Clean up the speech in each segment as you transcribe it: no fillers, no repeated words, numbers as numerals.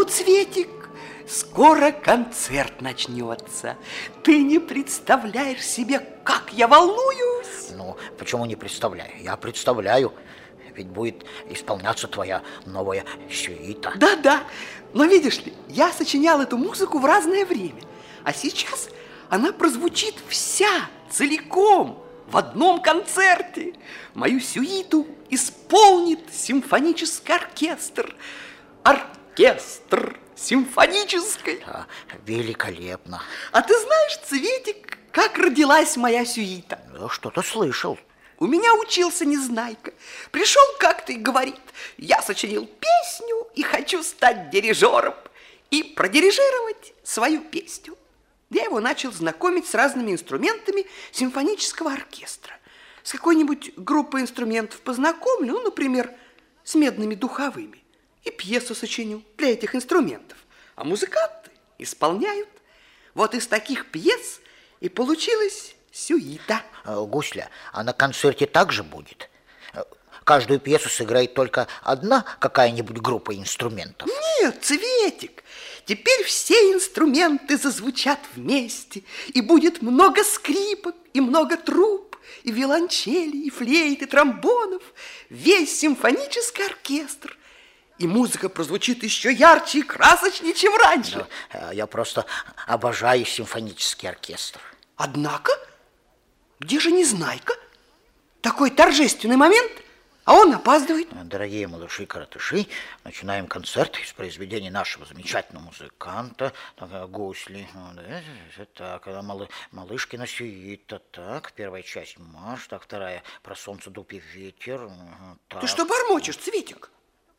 Цветик, скоро концерт начнется. Ты не представляешь себе, как я волнуюсь. Ну, почему не представляю? Я представляю. Ведь будет исполняться твоя новая сюита. Да-да, но видишь ли, я сочинял эту музыку в разное время. А сейчас она прозвучит вся, целиком, в одном концерте. Мою сюиту исполнит симфонический оркестр. Оркестр симфонический. Да, великолепно. А ты знаешь, Цветик, как родилась моя сюита? Я что-то слышал. У меня учился Незнайка. Пришел как-то и говорит: я сочинил песню и хочу стать дирижером и продирижировать свою песню. Я его начал знакомить с разными инструментами симфонического оркестра. С какой-нибудь группой инструментов познакомлю, ну, например, с медными духовыми. И пьесу сочиню для этих инструментов. А музыканты исполняют. Вот из таких пьес и получилась сюита. Гусля, а на концерте также будет? Каждую пьесу сыграет только одна какая-нибудь группа инструментов? Нет, Цветик, теперь все инструменты зазвучат вместе, и будет много скрипок, и много труб, и виолончели, и флейт, и тромбонов, весь симфонический оркестр. И музыка прозвучит еще ярче и красочнее, чем раньше. Я просто обожаю симфонический оркестр. Однако, где же Незнайка? Такой торжественный момент, а он опаздывает. Дорогие малыши-коротыши, начинаем концерт из произведений нашего замечательного музыканта Гусли. Так, Малышкина сюита. Так, первая часть марш, так, вторая про солнце, дуб и ветер. Так. Ты что бормочешь, Цветик?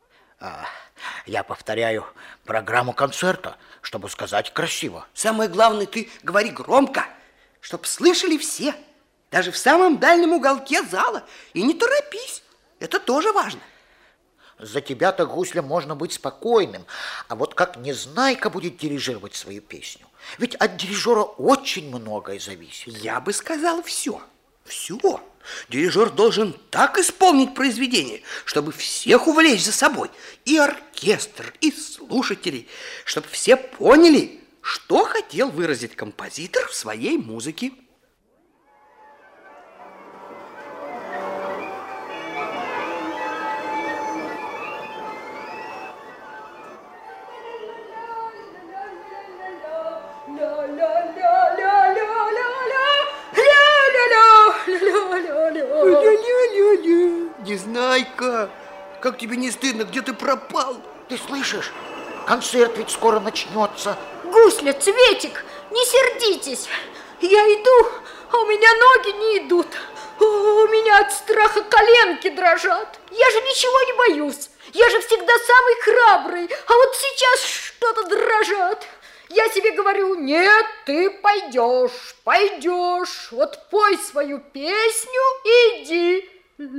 Я повторяю программу концерта, чтобы сказать красиво. Самое главное, ты говори громко, чтобы слышали все, даже в самом дальнем уголке зала. И не торопись, это тоже важно. За тебя-то, Гусля, можно быть спокойным. А вот как Незнайка будет дирижировать свою песню? Ведь от дирижера очень многое зависит. Я бы сказал все. Все. Дирижер должен так исполнить произведение, чтобы всех увлечь за собой. И оркестр, и слушателей. Чтобы все поняли, что хотел выразить композитор в своей музыке. Незнайка, как тебе не стыдно, где ты пропал? Ты слышишь? Концерт ведь скоро начнется. Гусля, Цветик, не сердитесь. Я иду, а у меня ноги не идут. У меня от страха коленки дрожат. Я же ничего не боюсь. Я же всегда самый храбрый. А вот сейчас что-то дрожат. Я себе говорю: нет, ты пойдешь, пойдешь. Вот пой свою песню и иди.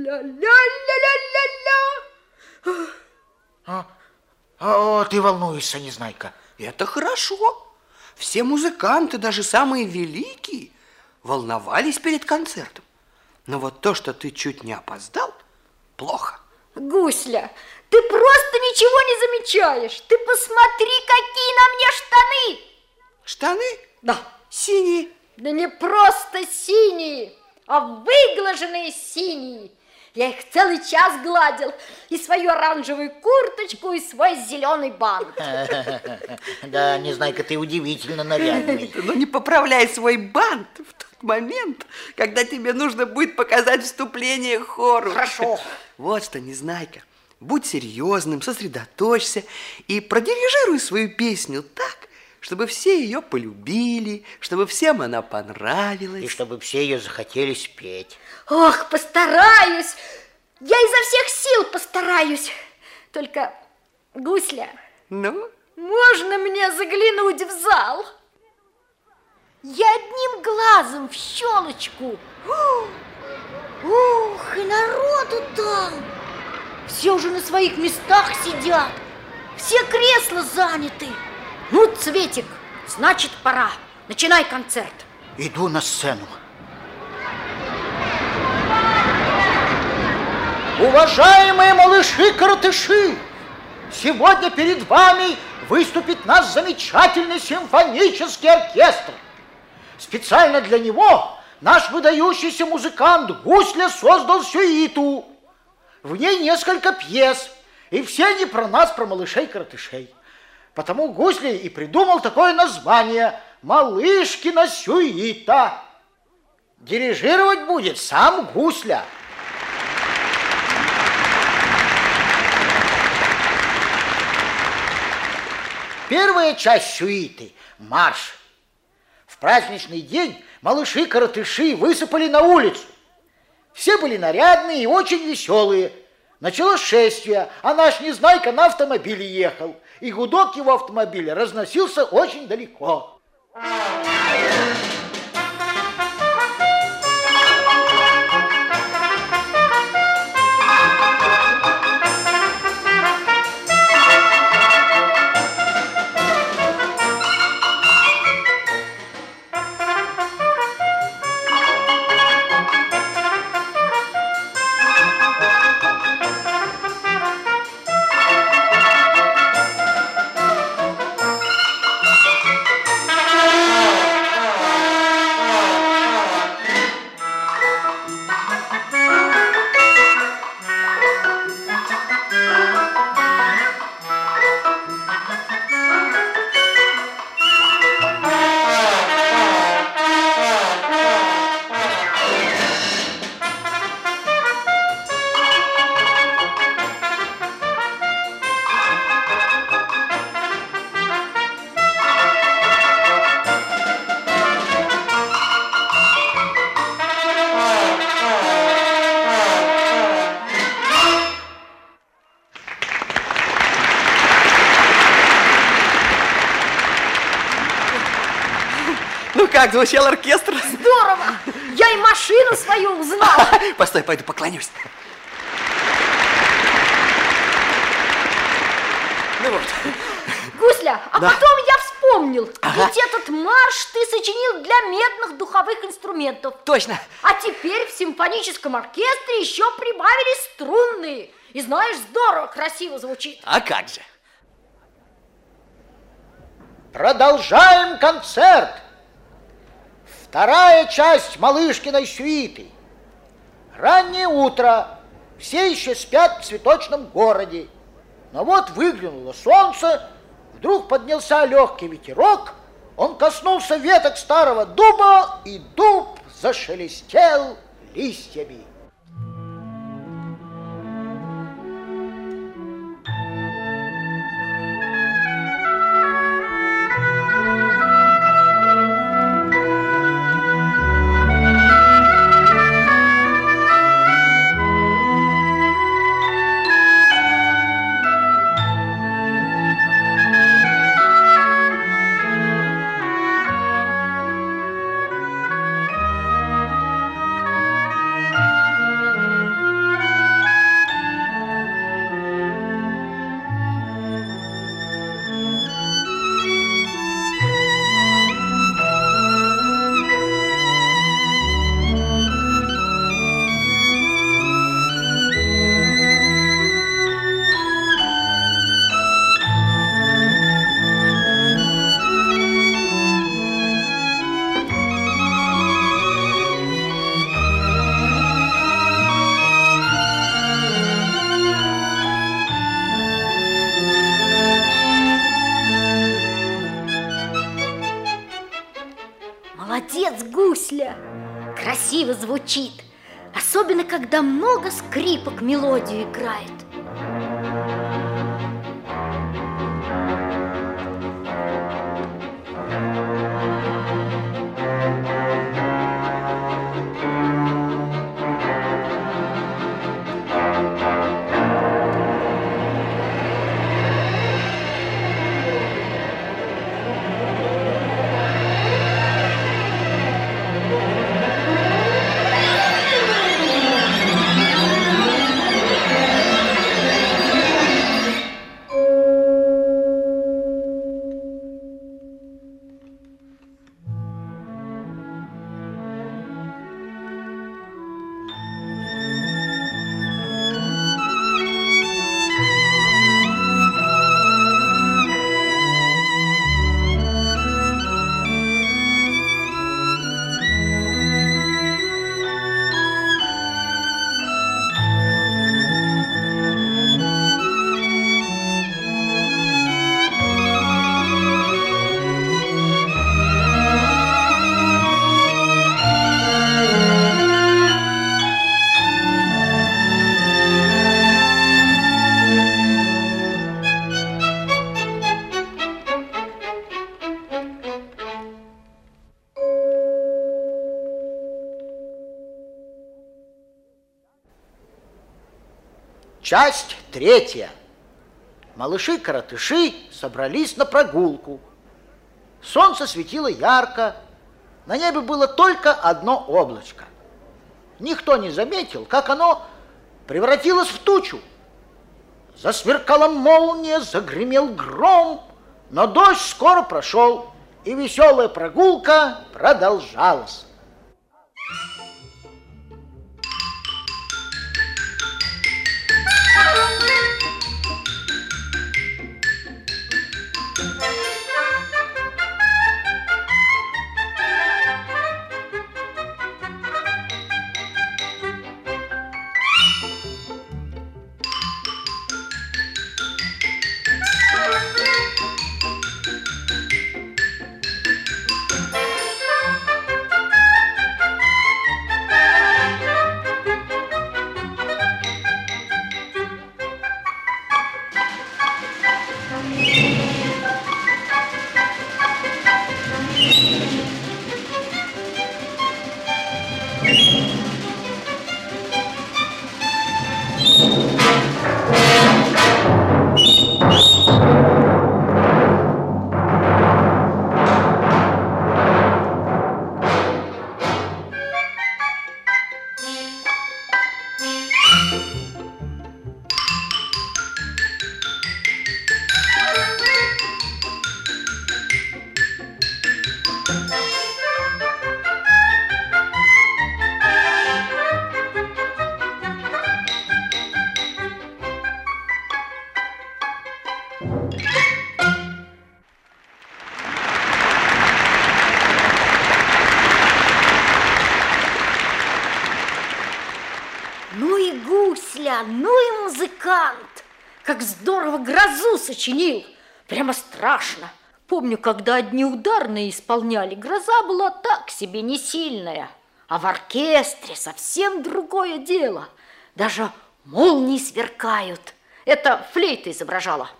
Ля-ля-ля-ля-ля. Ты волнуешься, Незнайка. Это хорошо. Все музыканты, даже самые великие, волновались перед концертом. Но вот то, что ты чуть не опоздал, плохо. Гусля, ты просто ничего не замечаешь. Ты посмотри, какие на мне штаны. Штаны? Да. Синие. Да не просто синие, а выглаженные синие. Я их целый час гладил. И свою оранжевую курточку, и свой зеленый бант. Да, Незнайка, ты удивительно нарядный. Но не поправляй свой бант в тот момент, когда тебе нужно будет показать вступление хору. Хорошо. Вот что, Незнайка, будь серьезным, сосредоточься и продирижируй свою песню так, чтобы все ее полюбили, чтобы всем она понравилась. И чтобы все ее захотели спеть. Ох, постараюсь. Я изо всех сил постараюсь. Только, Гусля, Ну? можно мне заглянуть в зал? Я одним глазом в щелочку. Ух, и народу там. Все уже на своих местах сидят. Все кресла заняты. Ну, Цветик, значит, пора. Начинай концерт. Иду на сцену. Уважаемые малыши-коротыши, сегодня перед вами выступит наш замечательный симфонический оркестр. Специально для него наш выдающийся музыкант Гусля создал сюиту. В ней несколько пьес, и все они про нас, про малышей-коротышей. Потому Гусли и придумал такое название «Малышкина сюита». Дирижировать будет сам Гусля. Первая часть сюиты – марш. В праздничный день малыши-коротыши высыпали на улицу. Все были нарядные и очень веселые. Началось шествие, а наш Незнайка на автомобиле ехал. И гудок его автомобиля разносился очень далеко. Ну как, звучал оркестр? Здорово! Я и машину свою узнала. Постой, пойду поклонюсь. Ну вот. Гусля, а Да. потом я вспомнил. Ага. Ведь этот марш ты сочинил для медных духовых инструментов. Точно. А теперь в симфоническом оркестре еще прибавили струнные. И знаешь, здорово, красиво звучит. А как же? Продолжаем концерт. Вторая часть Малышкиной сюиты. Раннее утро. Все еще спят в цветочном городе. Но вот выглянуло солнце, вдруг поднялся легкий ветерок, он коснулся веток старого дуба, и дуб зашелестел листьями. Молодец, Гусля! Красиво звучит. Особенно, когда много скрипок мелодию играет. Часть третья. Малыши-коротыши собрались на прогулку. Солнце светило ярко, на небе было только одно облачко. Никто не заметил, как оно превратилось в тучу. Засверкала молния, загремел гром, но дождь скоро прошел, и веселая прогулка продолжалась. Ну и гусля, ну и музыкант. Как здорово грозу сочинил. Прямо страшно. Помню, когда одни ударные исполняли, гроза была так себе не сильная. А в оркестре совсем другое дело. Даже молнии сверкают. Это флейта изображала.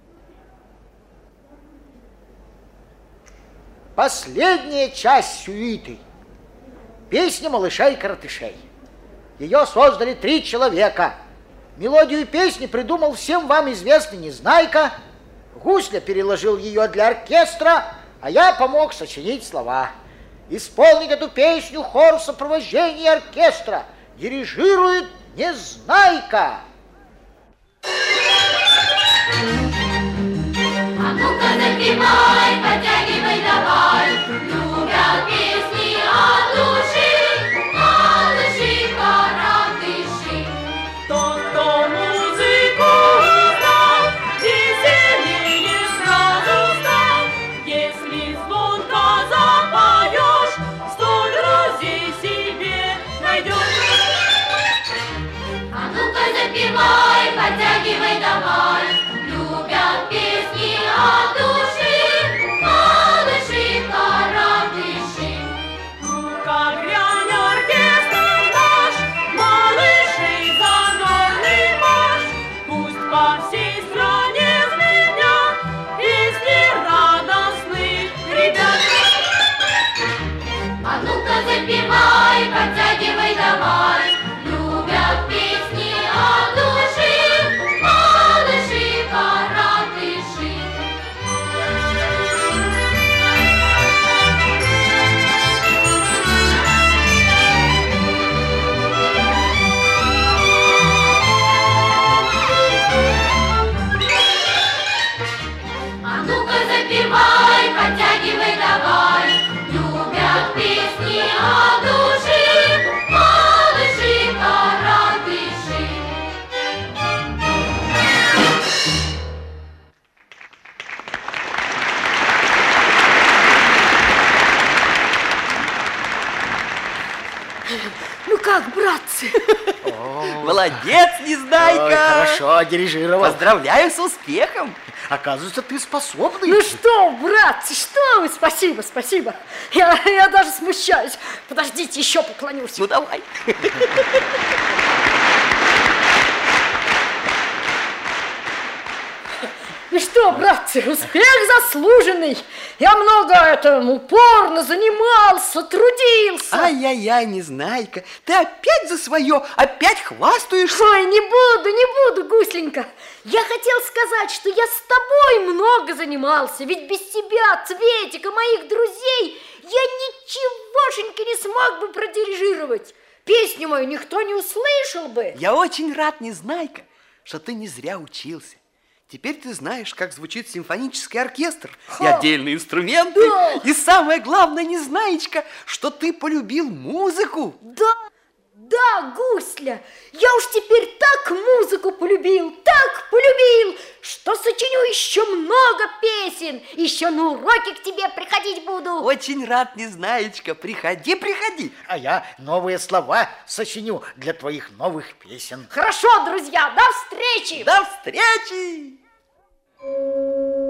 Последняя часть сюиты. Песня малыша и коротышей. Ее создали 3 человека. Мелодию песни придумал всем вам известный Незнайка. Гусля переложил ее для оркестра, а я помог сочинить слова. Исполнить эту песню хор сопровождения оркестра дирижирует Незнайка. А ну-ка запевай, подтягивай давай, любят песни от души, малыши-коротыши. Тот, кто музыку узнал, веселее сразу стал. Если звонко запоешь, 100 друзей себе найдешь. А ну-ка запевай, подтягивай давай, любят песни от души, малыши-коротыши. Как грянет оркестр наш, малыши задорный марш, пусть по всей стране звенят песни радостных ребят. А ну-ка запевай, подтягивай давай, любят песни от души, малыши-коротыши. А ну-ка запевай, подтягивай давай, любят песни от души, малыши-коротыши. Ну как, братцы? Молодец, Незнайка! Ой, хорошо дирижировал. Поздравляю с успехом! Оказывается, ты способный. Ну что, братцы, что вы? Спасибо, спасибо. Я даже смущаюсь. Подождите, еще поклонюсь. Ну, давай. И что, братцы, успех заслуженный. Я много упорно занимался, трудился. Ай-яй-яй, Незнайка, ты опять за свое, опять хвастаешься. Ой, не буду, Гусленька. Я хотел сказать, что я с тобой много занимался, ведь без тебя, Цветика, моих друзей, я ничегошеньки не смог бы продирижировать. Песню мою никто не услышал бы. Я очень рад, Незнайка, что ты не зря учился. Теперь ты знаешь, как звучит симфонический оркестр и отдельные инструменты. Да. И самое главное, Незнаечка, что ты полюбил музыку. Да, Гусля, я уж теперь так музыку полюбил, что сочиню еще много песен, еще на уроки к тебе приходить буду. Очень рад, Незнаечка, приходи. А я новые слова сочиню для твоих новых песен. Хорошо, друзья, до встречи! До встречи!